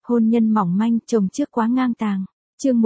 Hôn nhân mỏng manh, chồng trước quá ngang tàng. Chương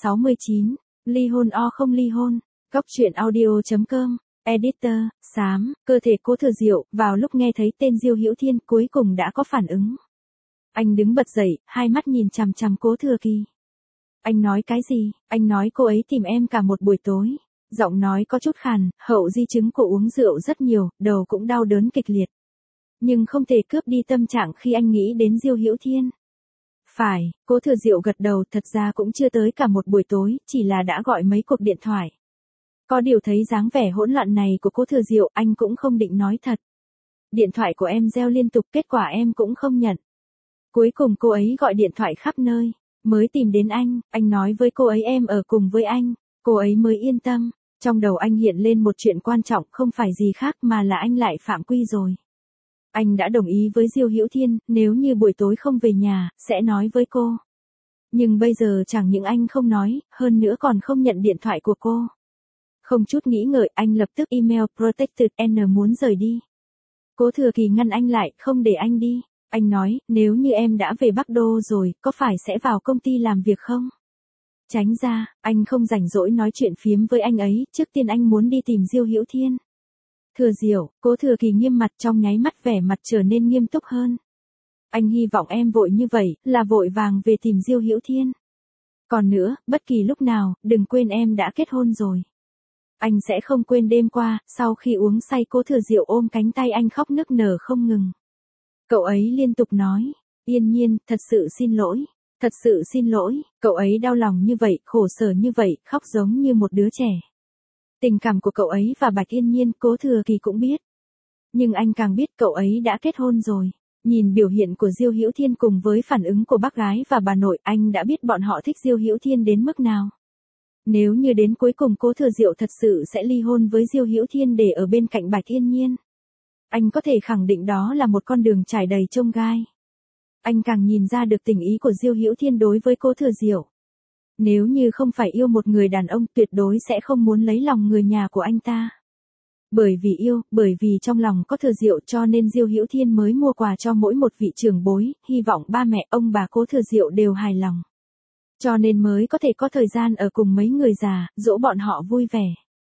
169, ly hôn o không ly hôn. Góc truyện audio.com. Editor, xám, cơ thể Cố Thừa Diệu, vào lúc nghe thấy tên Diêu Hữu Thiên cuối cùng đã có phản ứng. Anh đứng bật dậy, hai mắt nhìn chằm chằm Cố Thừa Kỳ. Anh nói cái gì? Anh nói cô ấy tìm em cả một buổi tối. Giọng nói có chút khàn, hậu di chứng của uống rượu rất nhiều, đầu cũng đau đớn kịch liệt. Nhưng không thể cướp đi tâm trạng khi anh nghĩ đến Diêu Hữu Thiên. Phải, Cố Thừa Diệu gật đầu, thật ra cũng chưa tới cả một buổi tối, chỉ là đã gọi mấy cuộc điện thoại. Có điều thấy dáng vẻ hỗn loạn này của Cố Thừa Diệu, anh cũng không định nói thật. Điện thoại của em reo liên tục, kết quả em cũng không nhận. Cuối cùng cô ấy gọi điện thoại khắp nơi, mới tìm đến anh nói với cô ấy em ở cùng với anh, cô ấy mới yên tâm. Trong đầu anh hiện lên một chuyện quan trọng, không phải gì khác mà là anh lại phạm quy rồi. Anh đã đồng ý với Diêu Hữu Thiên, nếu như buổi tối không về nhà, sẽ nói với cô. Nhưng bây giờ chẳng những anh không nói, hơn nữa còn không nhận điện thoại của cô. Không chút nghĩ ngợi, anh lập tức email Protected N muốn rời đi. Cố Thừa Kỳ ngăn anh lại, không để anh đi. Anh nói, nếu như em đã về Bắc Đô rồi, có phải sẽ vào công ty làm việc không? Tránh ra, anh không rảnh rỗi nói chuyện phiếm với anh ấy, trước tiên anh muốn đi tìm Diêu Hữu Thiên. Thừa Diệu, Cố Thừa Kỳ nghiêm mặt, trong nháy mắt vẻ mặt trở nên nghiêm túc hơn. Anh hy vọng em vội như vậy, là vội vàng về tìm Diêu Hữu Thiên. Còn nữa, bất kỳ lúc nào, đừng quên em đã kết hôn rồi. Anh sẽ không quên đêm qua, sau khi uống say Cố Thừa Diệu ôm cánh tay anh khóc nức nở không ngừng. Cậu ấy liên tục nói, Yên Nhiên, thật sự xin lỗi. Thật sự xin lỗi, cậu ấy đau lòng như vậy, khổ sở như vậy, khóc giống như một đứa trẻ. Tình cảm của cậu ấy và Bạch Yên Nhiên, Cố Thừa Kỳ cũng biết. Nhưng anh càng biết cậu ấy đã kết hôn rồi. Nhìn biểu hiện của Diêu Hữu Thiên cùng với phản ứng của bác gái và bà nội, anh đã biết bọn họ thích Diêu Hữu Thiên đến mức nào. Nếu như đến cuối cùng Cố Thừa Diệu thật sự sẽ ly hôn với Diêu Hữu Thiên để ở bên cạnh Bạch Yên Nhiên, anh có thể khẳng định đó là một con đường trải đầy chông gai. Anh càng nhìn ra được tình ý của Diêu Hữu Thiên đối với Cố Thừa Diệu. Nếu như không phải yêu một người đàn ông, tuyệt đối sẽ không muốn lấy lòng người nhà của anh ta. Bởi vì yêu, bởi vì trong lòng có Thừa Diệu cho nên Diêu Hữu Thiên mới mua quà cho mỗi một vị trưởng bối, hy vọng ba mẹ, ông bà Cố Thừa Diệu đều hài lòng. Cho nên mới có thể có thời gian ở cùng mấy người già, dỗ bọn họ vui vẻ.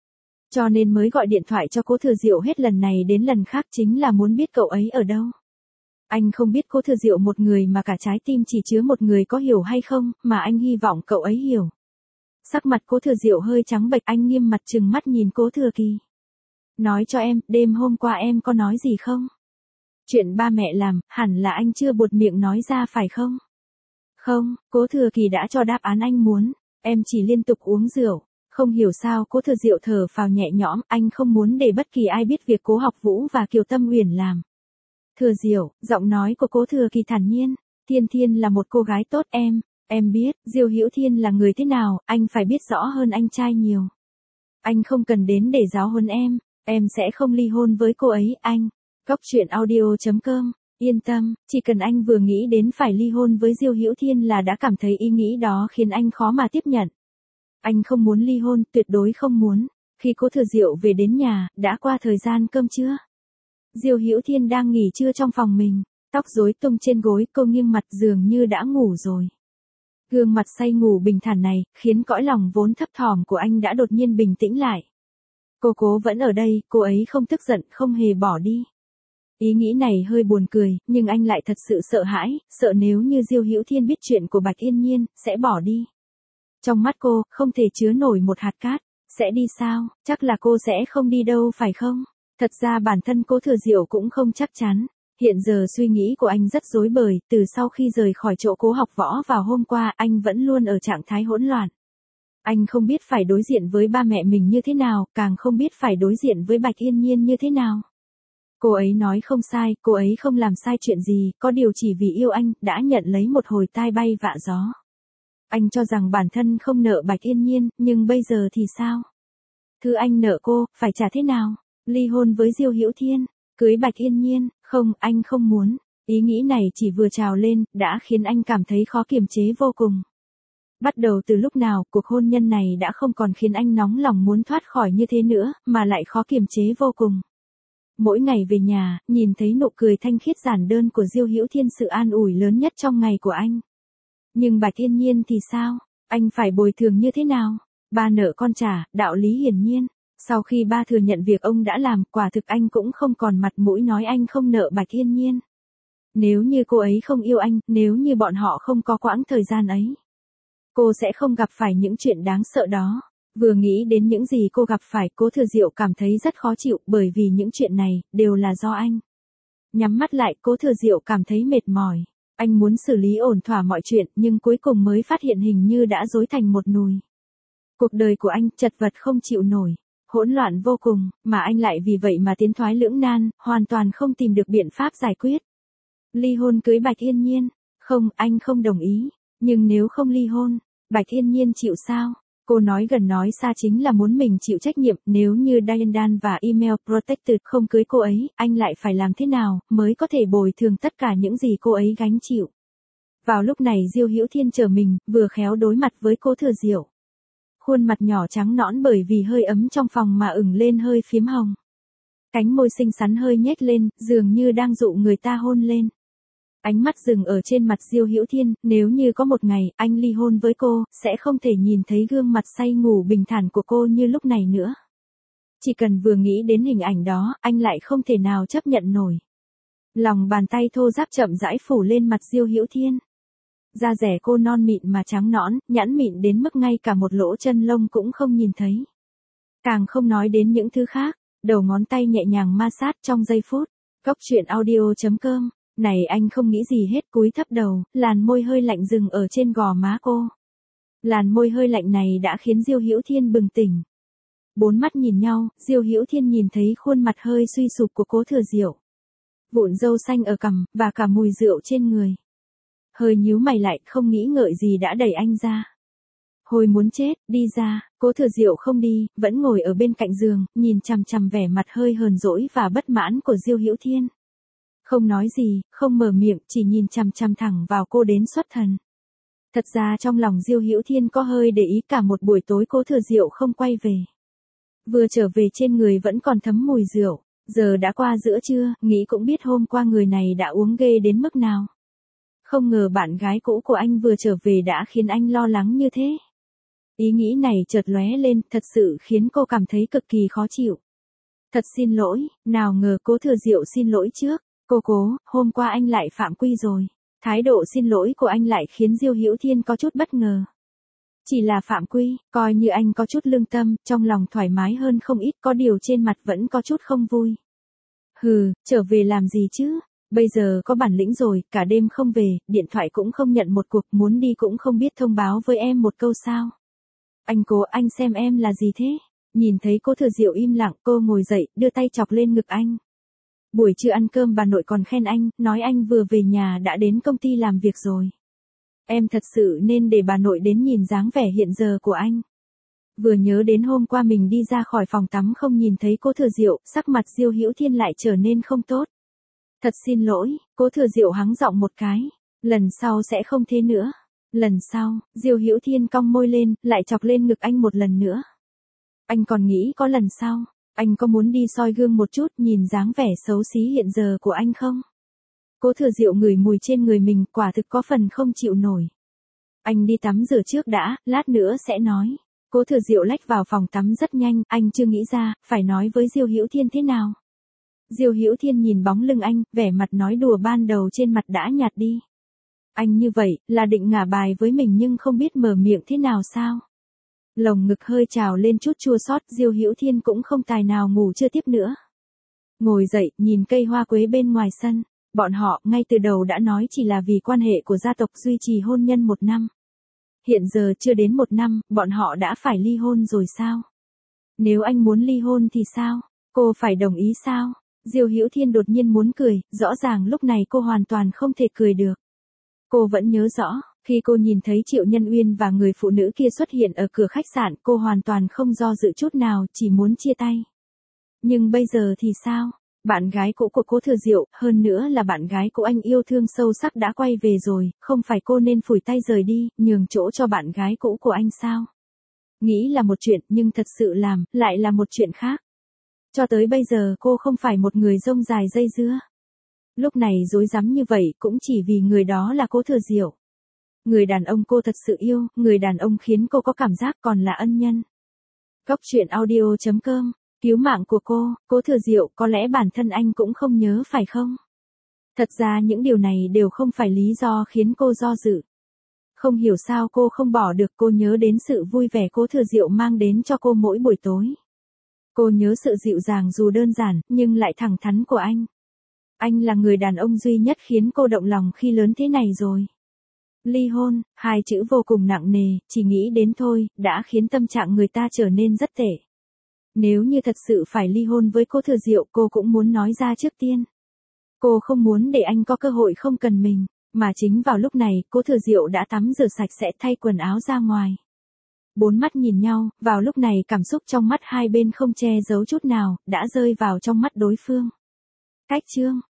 Cho nên mới gọi điện thoại cho Cố Thừa Diệu hết lần này đến lần khác, chính là muốn biết cậu ấy ở đâu. Anh không biết Cố Thừa Diệu một người mà cả trái tim chỉ chứa một người có hiểu hay không, mà anh hy vọng cậu ấy hiểu. Sắc mặt Cố Thừa Diệu hơi trắng bệch, anh nghiêm mặt trừng mắt nhìn Cố Thừa Kỳ. Nói cho em, đêm hôm qua em có nói gì không? Chuyện ba mẹ làm, hẳn là anh chưa buột miệng nói ra phải không? Không, Cố Thừa Kỳ đã cho đáp án anh muốn, em chỉ liên tục uống rượu. Không hiểu sao Cố Thừa Diệu thở phào nhẹ nhõm, anh không muốn để bất kỳ ai biết việc Cố Học Vũ và Kiều Tâm Uyển làm. Thừa Diệu, giọng nói của Cố Thừa Kỳ thản nhiên, Thiên Thiên là một cô gái tốt em biết, Diêu Hữu Thiên là người thế nào, anh phải biết rõ hơn anh trai nhiều. Anh không cần đến để giáo huấn em sẽ không ly hôn với cô ấy, anh. Góc truyện audio.com, yên tâm, chỉ cần anh vừa nghĩ đến phải ly hôn với Diêu Hữu Thiên là đã cảm thấy ý nghĩ đó khiến anh khó mà tiếp nhận. Anh không muốn ly hôn, tuyệt đối không muốn. Khi Cố Thừa Diệu về đến nhà, đã qua thời gian cơm trưa. Diêu Hữu Thiên đang nghỉ trưa trong phòng mình, tóc rối tung trên gối, cô nghiêng mặt dường như đã ngủ rồi. Gương mặt say ngủ bình thản này, khiến cõi lòng vốn thấp thỏm của anh đã đột nhiên bình tĩnh lại. Cô Cố vẫn ở đây, cô ấy không tức giận, không hề bỏ đi. Ý nghĩ này hơi buồn cười, nhưng anh lại thật sự sợ hãi, sợ nếu như Diêu Hữu Thiên biết chuyện của Bạch Yên Nhiên, sẽ bỏ đi. Trong mắt cô, không thể chứa nổi một hạt cát. Sẽ đi sao? Chắc là cô sẽ không đi đâu phải không? Thật ra bản thân Cố Thừa Diệu cũng không chắc chắn. Hiện giờ suy nghĩ của anh rất rối bời, từ sau khi rời khỏi chỗ Cố học võ vào hôm qua, anh vẫn luôn ở trạng thái hỗn loạn. Anh không biết phải đối diện với ba mẹ mình như thế nào, càng không biết phải đối diện với Bạch Yên Nhiên như thế nào. Cô ấy nói không sai, cô ấy không làm sai chuyện gì, có điều chỉ vì yêu anh, đã nhận lấy một hồi tai bay vạ gió. Anh cho rằng bản thân không nợ Bạch Yên Nhiên, nhưng bây giờ thì sao? Thứ anh nợ cô, phải trả thế nào? Ly hôn với Diêu Hữu Thiên, cưới Bạch Yên Nhiên, không, anh không muốn. Ý nghĩ này chỉ vừa trào lên, đã khiến anh cảm thấy khó kiềm chế vô cùng. Bắt đầu từ lúc nào, cuộc hôn nhân này đã không còn khiến anh nóng lòng muốn thoát khỏi như thế nữa, mà lại khó kiềm chế vô cùng. Mỗi ngày về nhà, nhìn thấy nụ cười thanh khiết giản đơn của Diêu Hữu Thiên, sự an ủi lớn nhất trong ngày của anh. Nhưng Bạch Yên Nhiên thì sao? Anh phải bồi thường như thế nào? Ba nợ con trả, đạo lý hiển nhiên. Sau khi ba thừa nhận việc ông đã làm, quả thực anh cũng không còn mặt mũi nói anh không nợ Bạch Yên Nhiên. Nếu như cô ấy không yêu anh, nếu như bọn họ không có quãng thời gian ấy, cô sẽ không gặp phải những chuyện đáng sợ đó. Vừa nghĩ đến những gì cô gặp phải, Cố Thừa Diệu cảm thấy rất khó chịu, bởi vì những chuyện này đều là do anh. Nhắm mắt lại, Cố Thừa Diệu cảm thấy mệt mỏi. Anh muốn xử lý ổn thỏa mọi chuyện, nhưng cuối cùng mới phát hiện hình như đã rối thành một nùi. Cuộc đời của anh chật vật không chịu nổi, hỗn loạn vô cùng, mà anh lại vì vậy mà tiến thoái lưỡng nan, hoàn toàn không tìm được biện pháp giải quyết. Ly hôn cưới Bạch Yên Nhiên? Không, anh không đồng ý. Nhưng nếu không ly hôn, Bạch Yên Nhiên chịu sao? Cô nói gần nói xa chính là muốn mình chịu trách nhiệm, nếu như Diane và Email Protected không cưới cô ấy, anh lại phải làm thế nào mới có thể bồi thường tất cả những gì cô ấy gánh chịu. Vào lúc này Diêu Hữu Thiên trở mình, vừa khéo đối mặt với Cố Thừa Diệu. Khuôn mặt nhỏ trắng nõn bởi vì hơi ấm trong phòng mà ửng lên hơi phím hồng. Cánh môi xinh xắn hơi nhếch lên, dường như đang dụ người ta hôn lên. Ánh mắt dừng ở trên mặt Diêu Hữu Thiên, nếu như có một ngày anh ly hôn với cô, sẽ không thể nhìn thấy gương mặt say ngủ bình thản của cô như lúc này nữa. Chỉ cần vừa nghĩ đến hình ảnh đó, anh lại không thể nào chấp nhận nổi. Lòng bàn tay thô ráp chậm rãi phủ lên mặt Diêu Hữu Thiên. Da dẻ cô non mịn mà trắng nõn, nhẵn mịn đến mức ngay cả một lỗ chân lông cũng không nhìn thấy. Càng không nói đến những thứ khác, đầu ngón tay nhẹ nhàng ma sát trong giây phút. Goctruyện.audio.com. Này anh không nghĩ gì hết, cúi thấp đầu, làn môi hơi lạnh dừng ở trên gò má cô. Làn môi hơi lạnh này đã khiến Diêu Hữu Thiên bừng tỉnh. Bốn mắt nhìn nhau, Diêu Hữu Thiên nhìn thấy khuôn mặt hơi suy sụp của Cố Thừa Diệu. Vụn râu xanh ở cằm, và cả mùi rượu trên người. Hơi nhíu mày lại, không nghĩ ngợi gì đã đẩy anh ra. Hồi muốn chết, đi ra. Cố Thừa Diệu không đi, vẫn ngồi ở bên cạnh giường, nhìn chằm chằm vẻ mặt hơi hờn dỗi và bất mãn của Diêu Hữu Thiên. Không nói gì, không mở miệng, chỉ nhìn chằm chằm thẳng vào cô đến xuất thần. Thật ra trong lòng Diêu Hữu Thiên có hơi để ý, cả một buổi tối Cố Thừa Diệu không quay về. Vừa trở về trên người vẫn còn thấm mùi rượu, giờ đã qua giữa trưa, nghĩ cũng biết hôm qua người này đã uống ghê đến mức nào. Không ngờ bạn gái cũ của anh vừa trở về đã khiến anh lo lắng như thế. Ý nghĩ này chợt lóe lên, thật sự khiến cô cảm thấy cực kỳ khó chịu. Thật xin lỗi, nào ngờ Cố Thừa Diệu xin lỗi trước. Cố, hôm qua anh lại phạm quy rồi. Thái độ xin lỗi của anh lại khiến Diêu Hữu Thiên có chút bất ngờ. Chỉ là phạm quy, coi như anh có chút lương tâm, trong lòng thoải mái hơn không ít, có điều trên mặt vẫn có chút không vui. Hừ, trở về làm gì chứ? Bây giờ có bản lĩnh rồi, cả đêm không về, điện thoại cũng không nhận một cuộc, muốn đi cũng không biết thông báo với em một câu sao. Anh xem em là gì thế? Nhìn thấy Cố Thừa Diệu im lặng, cô ngồi dậy, đưa tay chọc lên ngực anh. Buổi trưa ăn cơm bà nội còn khen anh, nói anh vừa về nhà đã đến công ty làm việc rồi. Em thật sự nên để bà nội đến nhìn dáng vẻ hiện giờ của anh. Vừa nhớ đến hôm qua mình đi ra khỏi phòng tắm không nhìn thấy Cố Thừa Diệu, sắc mặt Diêu Hữu Thiên lại trở nên không tốt. Thật xin lỗi, Cố Thừa Diệu hắng giọng một cái. Lần sau sẽ không thế nữa. Lần sau, Diêu Hữu Thiên cong môi lên, lại chọc lên ngực anh một lần nữa. Anh còn nghĩ có lần sau. Anh có muốn đi soi gương một chút nhìn dáng vẻ xấu xí hiện giờ của anh không? Cố Thừa Diệu ngửi mùi trên người mình, quả thực có phần không chịu nổi. Anh đi tắm rửa trước đã, lát nữa sẽ nói. Cố Thừa Diệu lách vào phòng tắm rất nhanh, anh chưa nghĩ ra, phải nói với Diêu Hữu Thiên thế nào. Diêu Hữu Thiên nhìn bóng lưng anh, vẻ mặt nói đùa ban đầu trên mặt đã nhạt đi. Anh như vậy, là định ngả bài với mình nhưng không biết mở miệng thế nào sao? Lồng ngực hơi trào lên chút chua xót, Diêu Hữu Thiên cũng không tài nào ngủ chưa tiếp nữa. Ngồi dậy, nhìn cây hoa quế bên ngoài sân, bọn họ ngay từ đầu đã nói chỉ là vì quan hệ của gia tộc duy trì hôn nhân 1 năm. Hiện giờ chưa đến 1 năm, bọn họ đã phải ly hôn rồi sao? Nếu anh muốn ly hôn thì sao? Cô phải đồng ý sao? Diêu Hữu Thiên đột nhiên muốn cười, rõ ràng lúc này cô hoàn toàn không thể cười được. Cô vẫn nhớ rõ. Khi cô nhìn thấy Triệu Nhân Uyên và người phụ nữ kia xuất hiện ở cửa khách sạn, cô hoàn toàn không do dự chút nào, chỉ muốn chia tay. Nhưng bây giờ thì sao? Bạn gái cũ của Cố Thừa Diệu, hơn nữa là bạn gái của anh yêu thương sâu sắc đã quay về rồi, không phải cô nên phủi tay rời đi, nhường chỗ cho bạn gái cũ của anh sao? Nghĩ là một chuyện, nhưng thật sự làm, lại là một chuyện khác. Cho tới bây giờ cô không phải một người rông dài dây dưa. Lúc này dối rắm như vậy cũng chỉ vì người đó là Cố Thừa Diệu. Người đàn ông cô thật sự yêu, người đàn ông khiến cô có cảm giác còn là ân nhân. Góc truyện audio.com, cứu mạng của cô, Cố Thừa Diệu, có lẽ bản thân anh cũng không nhớ phải không? Thật ra những điều này đều không phải lý do khiến cô do dự. Không hiểu sao cô không bỏ được, cô nhớ đến sự vui vẻ Cố Thừa Diệu mang đến cho cô mỗi buổi tối. Cô nhớ sự dịu dàng dù đơn giản, nhưng lại thẳng thắn của anh. Anh là người đàn ông duy nhất khiến cô động lòng khi lớn thế này rồi. Ly hôn, hai chữ vô cùng nặng nề, chỉ nghĩ đến thôi, đã khiến tâm trạng người ta trở nên rất tệ. Nếu như thật sự phải ly hôn với Cố Thừa Diệu, cô cũng muốn nói ra trước tiên. Cô không muốn để anh có cơ hội không cần mình, mà chính vào lúc này, Cố Thừa Diệu đã tắm rửa sạch sẽ thay quần áo ra ngoài. Bốn mắt nhìn nhau, vào lúc này cảm xúc trong mắt hai bên không che giấu chút nào, đã rơi vào trong mắt đối phương. Cách chương